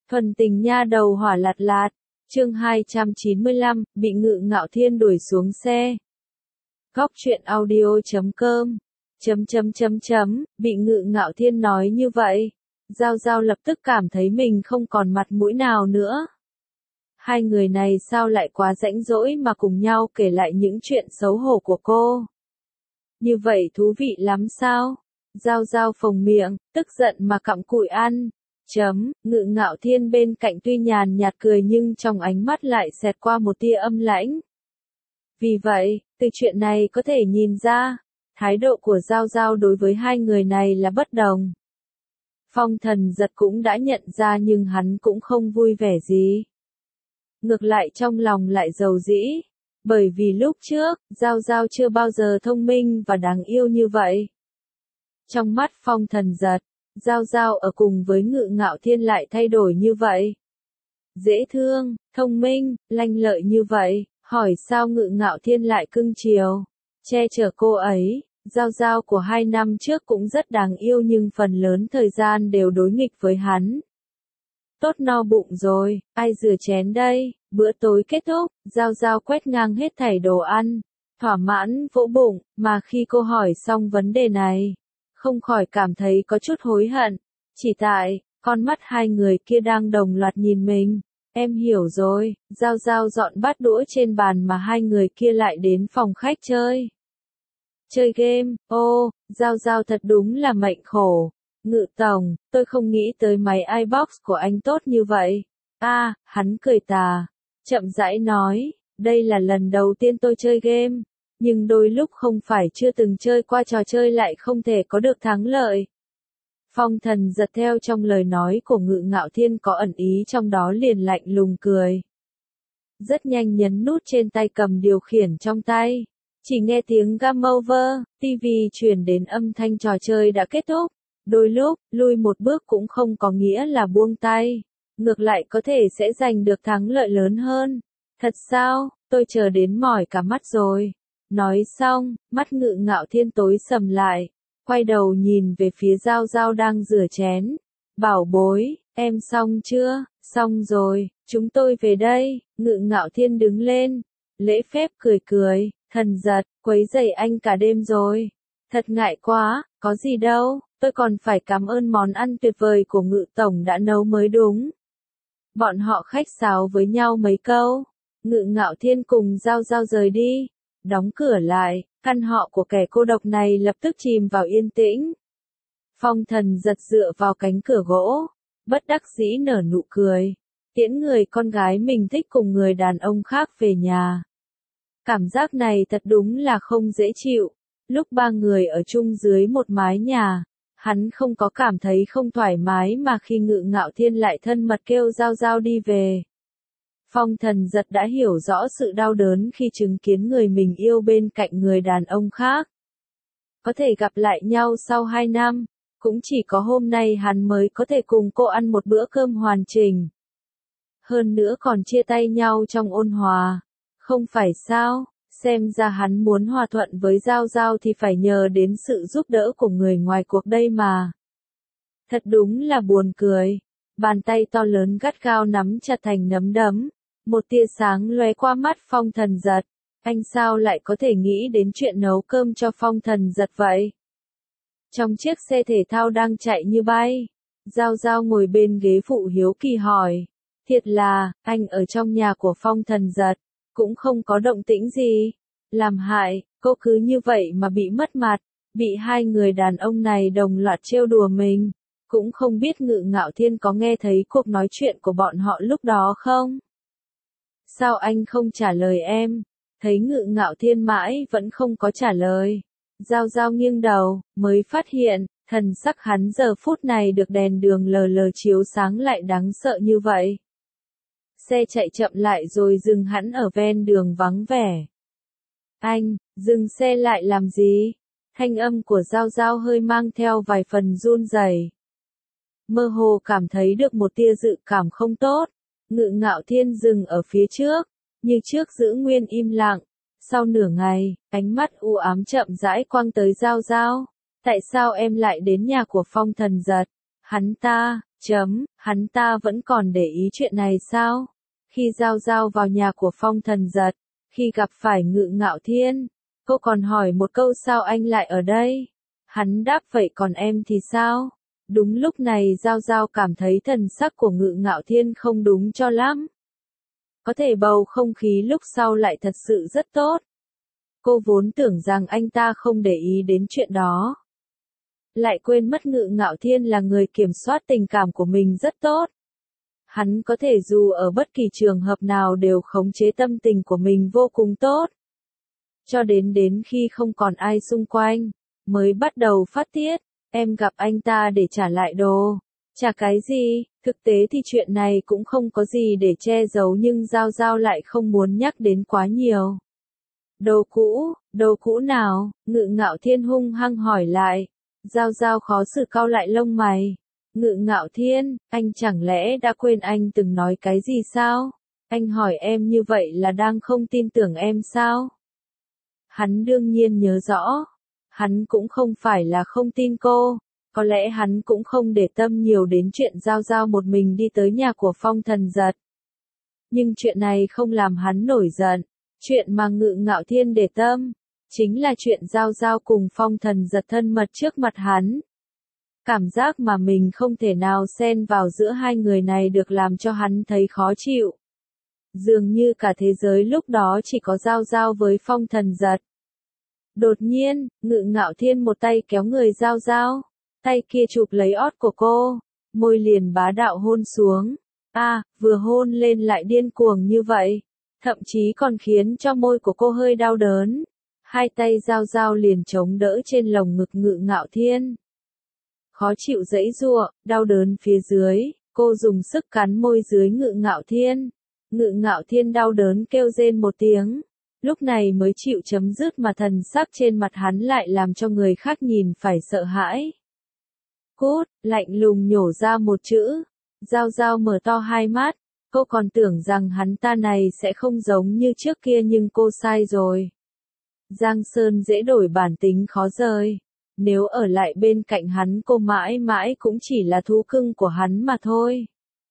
Thuần tình nha đầu hỏa lạt lạt, chương 295, bị Ngự Ngạo Thiên đuổi xuống xe. Góc truyện audio.com Bị Ngự Ngạo Thiên nói như vậy, Giao Giao lập tức cảm thấy mình không còn mặt mũi nào nữa. Hai người này sao lại quá rãnh rỗi mà cùng nhau kể lại những chuyện xấu hổ của cô. Như vậy thú vị lắm sao? Giao Giao phồng miệng, tức giận mà cặm cụi ăn. Ngự Ngạo Thiên bên cạnh tuy nhàn nhạt cười nhưng trong ánh mắt lại xẹt qua một tia âm lãnh. Vì vậy, từ chuyện này có thể nhìn ra, thái độ của Giao Giao đối với hai người này là bất đồng. Phong Thần Giật cũng đã nhận ra nhưng hắn cũng không vui vẻ gì. Ngược lại trong lòng lại giàu dĩ, bởi vì lúc trước, Giao Giao chưa bao giờ thông minh và đáng yêu như vậy. Trong mắt Phong Thần Giật, Giao Giao ở cùng với Ngự Ngạo Thiên lại thay đổi như vậy. Dễ thương, thông minh, lanh lợi như vậy, hỏi sao Ngự Ngạo Thiên lại cưng chiều, che chở cô ấy. Giao Giao của 2 năm trước cũng rất đáng yêu nhưng phần lớn thời gian đều đối nghịch với hắn. Tốt no bụng rồi, ai rửa chén đây? Bữa tối kết thúc, Giao Giao quét ngang hết thảy đồ ăn, thỏa mãn vỗ bụng, mà khi cô hỏi xong vấn đề này, không khỏi cảm thấy có chút hối hận, chỉ tại, con mắt hai người kia đang đồng loạt nhìn mình. Em hiểu rồi, Giao Giao dọn bát đũa trên bàn mà hai người kia lại đến phòng khách chơi. Chơi game, ô, Giao Giao thật đúng là mệnh khổ. Ngự tổng, tôi không nghĩ tới máy iBox của anh tốt như vậy. Hắn cười tà, chậm rãi nói, đây là lần đầu tiên tôi chơi game, nhưng đôi lúc không phải chưa từng chơi qua trò chơi lại không thể có được thắng lợi. Phong Thần Giật theo trong lời nói của Ngự Ngạo Thiên có ẩn ý trong đó liền lạnh lùng cười. Rất nhanh nhấn nút trên tay cầm điều khiển trong tay. Chỉ nghe tiếng game over, TV truyền đến âm thanh trò chơi đã kết thúc. Đôi lúc, lui một bước cũng không có nghĩa là buông tay. Ngược lại có thể sẽ giành được thắng lợi lớn hơn. Thật sao, tôi chờ đến mỏi cả mắt rồi. Nói xong, mắt Ngự Ngạo Thiên tối sầm lại. Quay đầu nhìn về phía Giao Giao đang rửa chén. Bảo bối, em xong chưa? Xong rồi, chúng tôi về đây. Ngự Ngạo Thiên đứng lên. Lễ phép cười cười, Thần Giật, quấy rầy anh cả đêm rồi. Thật ngại quá, có gì đâu, tôi còn phải cảm ơn món ăn tuyệt vời của Ngự tổng đã nấu mới đúng. Bọn họ khách sáo với nhau mấy câu. Ngự Ngạo Thiên cùng Giao Giao rời đi. Đóng cửa lại, căn họ của kẻ cô độc này lập tức chìm vào yên tĩnh. Phong Thần Giật dựa vào cánh cửa gỗ, bất đắc dĩ nở nụ cười, tiễn người con gái mình thích cùng người đàn ông khác về nhà. Cảm giác này thật đúng là không dễ chịu. Lúc ba người ở chung dưới một mái nhà, hắn không có cảm thấy không thoải mái mà khi Ngự Ngạo Thiên lại thân mật kêu Giao Giao đi về. Phong Thần Giật đã hiểu rõ sự đau đớn khi chứng kiến người mình yêu bên cạnh người đàn ông khác. Có thể gặp lại nhau sau 2 năm, cũng chỉ có hôm nay hắn mới có thể cùng cô ăn một bữa cơm hoàn chỉnh. Hơn nữa còn chia tay nhau trong ôn hòa. Không phải sao, xem ra hắn muốn hòa thuận với Giao Giao thì phải nhờ đến sự giúp đỡ của người ngoài cuộc đây mà. Thật đúng là buồn cười. Bàn tay to lớn gắt gao nắm chặt thành nắm đấm. Một tia sáng lóe qua mắt Phong Thần Giật. Anh sao lại có thể nghĩ đến chuyện nấu cơm cho Phong Thần Giật vậy? Trong chiếc xe thể thao đang chạy như bay, Giao Giao ngồi bên ghế phụ hiếu kỳ hỏi. Thiệt là, anh ở trong nhà của Phong Thần Giật, cũng không có động tĩnh gì. Làm hại, cô cứ như vậy mà bị mất mặt, bị hai người đàn ông này đồng loạt trêu đùa mình. Cũng không biết Ngự Ngạo Thiên có nghe thấy cuộc nói chuyện của bọn họ lúc đó không? Sao anh không trả lời em? Thấy Ngự Ngạo Thiên mãi vẫn không có trả lời. Giao Giao nghiêng đầu, mới phát hiện, thần sắc hắn giờ phút này được đèn đường lờ lờ chiếu sáng lại đáng sợ như vậy. Xe chạy chậm lại rồi dừng hẳn ở ven đường vắng vẻ. Anh, dừng xe lại làm gì? Thanh âm của Giao Giao hơi mang theo vài phần run rẩy. Mơ hồ cảm thấy được một tia dự cảm không tốt. Ngự Ngạo Thiên dừng ở phía trước, như trước giữ nguyên im lặng. Sau nửa ngày, ánh mắt u ám chậm rãi quăng tới Giao Giao. Tại sao em lại đến nhà của Phong Thần Giật? Hắn ta, Hắn ta vẫn còn để ý chuyện này sao? Khi Giao Giao vào nhà của Phong Thần Giật, khi gặp phải Ngự Ngạo Thiên, cô còn hỏi một câu sao anh lại ở đây? Hắn đáp vậy còn em thì sao? Đúng lúc này Giao Giao cảm thấy thần sắc của Ngự Ngạo Thiên không đúng cho lắm. Có thể bầu không khí lúc sau lại thật sự rất tốt. Cô vốn tưởng rằng anh ta không để ý đến chuyện đó. Lại quên mất Ngự Ngạo Thiên là người kiểm soát tình cảm của mình rất tốt. Hắn có thể dù ở bất kỳ trường hợp nào đều khống chế tâm tình của mình vô cùng tốt. Cho đến khi không còn ai xung quanh, mới bắt đầu phát tiết. Em gặp anh ta để trả lại đồ. Trả cái gì? Thực tế thì chuyện này cũng không có gì để che giấu nhưng Giao Giao lại không muốn nhắc đến quá nhiều. Đồ cũ nào? Ngự Ngạo Thiên hung hăng hỏi lại. Giao Giao khó xử cau lại lông mày. Ngự Ngạo Thiên, anh chẳng lẽ đã quên anh từng nói cái gì sao? Anh hỏi em như vậy là đang không tin tưởng em sao? Hắn đương nhiên nhớ rõ. Hắn cũng không phải là không tin cô. Có lẽ hắn cũng không để tâm nhiều đến chuyện Giao Giao một mình đi tới nhà của Phong Thần Giật. Nhưng chuyện này không làm hắn nổi giận. Chuyện mà Ngự Ngạo Thiên để tâm, chính là chuyện Giao Giao cùng Phong Thần Giật thân mật trước mặt hắn. Cảm giác mà mình không thể nào xen vào giữa hai người này được làm cho hắn thấy khó chịu. Dường như cả thế giới lúc đó chỉ có Giao Giao với Phong Thần Giật. Đột nhiên, Ngự Ngạo Thiên một tay kéo người Giao Giao, tay kia chụp lấy ót của cô, môi liền bá đạo hôn xuống. Vừa hôn lên lại điên cuồng như vậy, thậm chí còn khiến cho môi của cô hơi đau đớn. Hai tay Giao Giao liền chống đỡ trên lồng ngực Ngự Ngạo Thiên. Khó chịu giãy giụa, đau đớn phía dưới, cô dùng sức cắn môi dưới Ngự Ngạo Thiên. Ngự Ngạo Thiên đau đớn kêu rên một tiếng, lúc này mới chịu chấm dứt mà thần sắc trên mặt hắn lại làm cho người khác nhìn phải sợ hãi. Cút, lạnh lùng nhổ ra một chữ. Giao Giao mở to hai mắt, cô còn tưởng rằng hắn ta này sẽ không giống như trước kia nhưng cô sai rồi. Giang Sơn dễ đổi bản tính khó rời. Nếu ở lại bên cạnh hắn cô mãi mãi cũng chỉ là thú cưng của hắn mà thôi.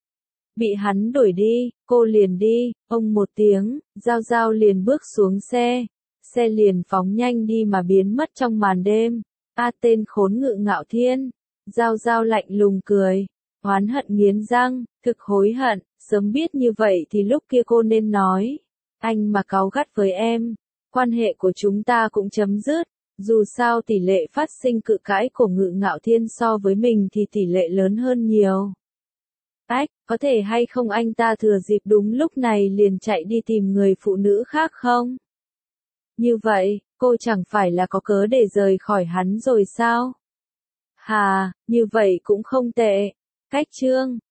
Bị hắn đuổi đi, cô liền đi, ông một tiếng, Giao Giao liền bước xuống xe. Xe liền phóng nhanh đi mà biến mất trong màn đêm. Tên khốn Ngự Ngạo Thiên. Giao Giao lạnh lùng cười. Oán hận nghiến răng, thực hối hận, sớm biết như vậy thì lúc kia cô nên nói. Anh mà cáu gắt với em, quan hệ của chúng ta cũng chấm dứt. Dù sao tỷ lệ phát sinh cự cãi của Ngự Ngạo Thiên so với mình thì tỷ lệ lớn hơn nhiều. Có thể hay không anh ta thừa dịp đúng lúc này liền chạy đi tìm người phụ nữ khác không? Như vậy, cô chẳng phải là có cớ để rời khỏi hắn rồi sao? Như vậy cũng không tệ. Cách chương